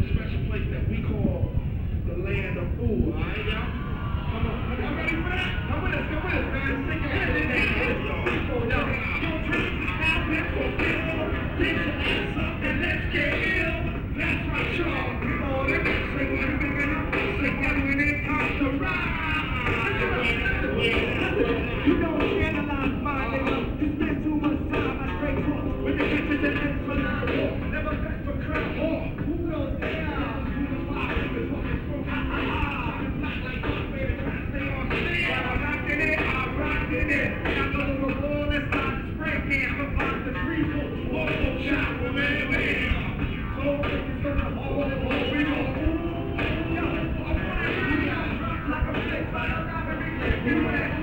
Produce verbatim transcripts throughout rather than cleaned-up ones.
a special place that we call the land of ooh, all right, y'all? Come on, come on, ready for that? Come with us, come with us, man. Stick your head in there. People, y'all. Your dreams is now been fulfilled. Get your ass up and let's get ill. That's right, y'all. People, they can say what you been up. Say what when it comes to ride. You don't analyze my nigga. You spend too much time at straight talk. When the bitches and ends for loud walk. Never best for crowd walk. Who goes down? Who the five niggas walking from ha ha ha. Not like my favorite rap, stay on stage. I'm rocking it, I'm rocking it. I go to the wall inside the spray can. Sometimes the three foot, whoa, whoa, shot, well, man, man. So niggas in the hole, hole, we go. Yo, I wanna hear y'all drop like a flick, but I'm not very clear. You know that?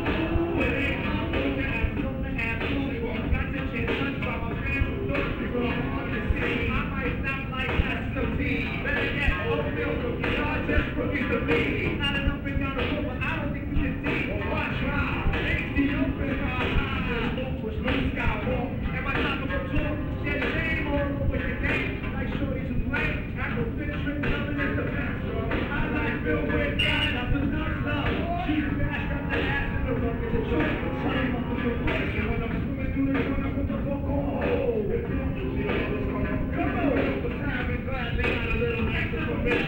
Not enough in y'all to go, but I don't think we can see. Watch out. Ain't the open our eyes. Smoke was no sky walk. And my time to go talk. Share the name all over your game. Like shorties who play. Afrocentric, nothing is the best. I like Bill with guys. I'm the nuts up. She's back up the ass in the room in the joint. Time up with your place. And when I'm swimming through the joint, I put the fuck on hold. Come on. For time and glad they got a little extra for me.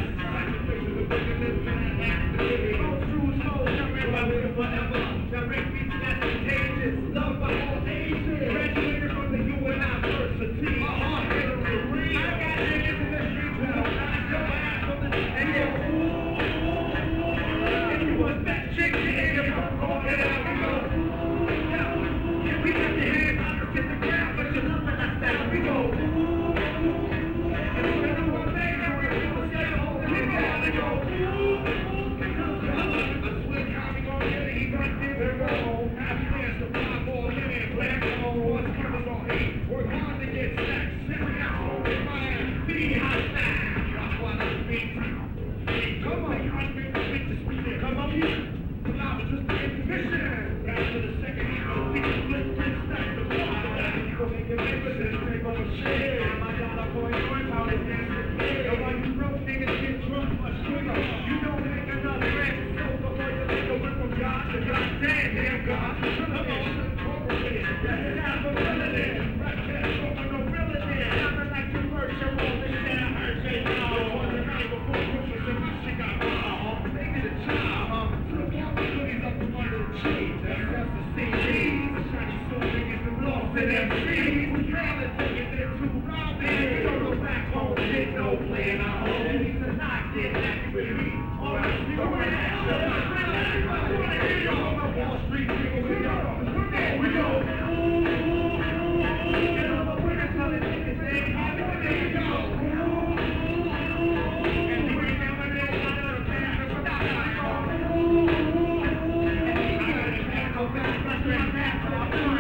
Come on.